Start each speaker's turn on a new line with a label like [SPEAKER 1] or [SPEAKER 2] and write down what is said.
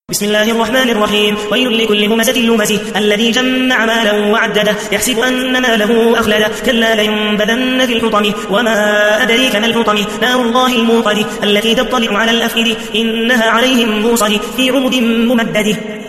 [SPEAKER 1] بسم الله الرحمن الرحيم. ويل لكل همزة لمزة الذي جمع مالا وعدده يحسب أن ماله أخلده كلا لينبذن في الحطم وما أدريك ما الحطم نار الله الموقد التي تطلع على الأفئدة إنها عليهم موصد في عمد ممدد.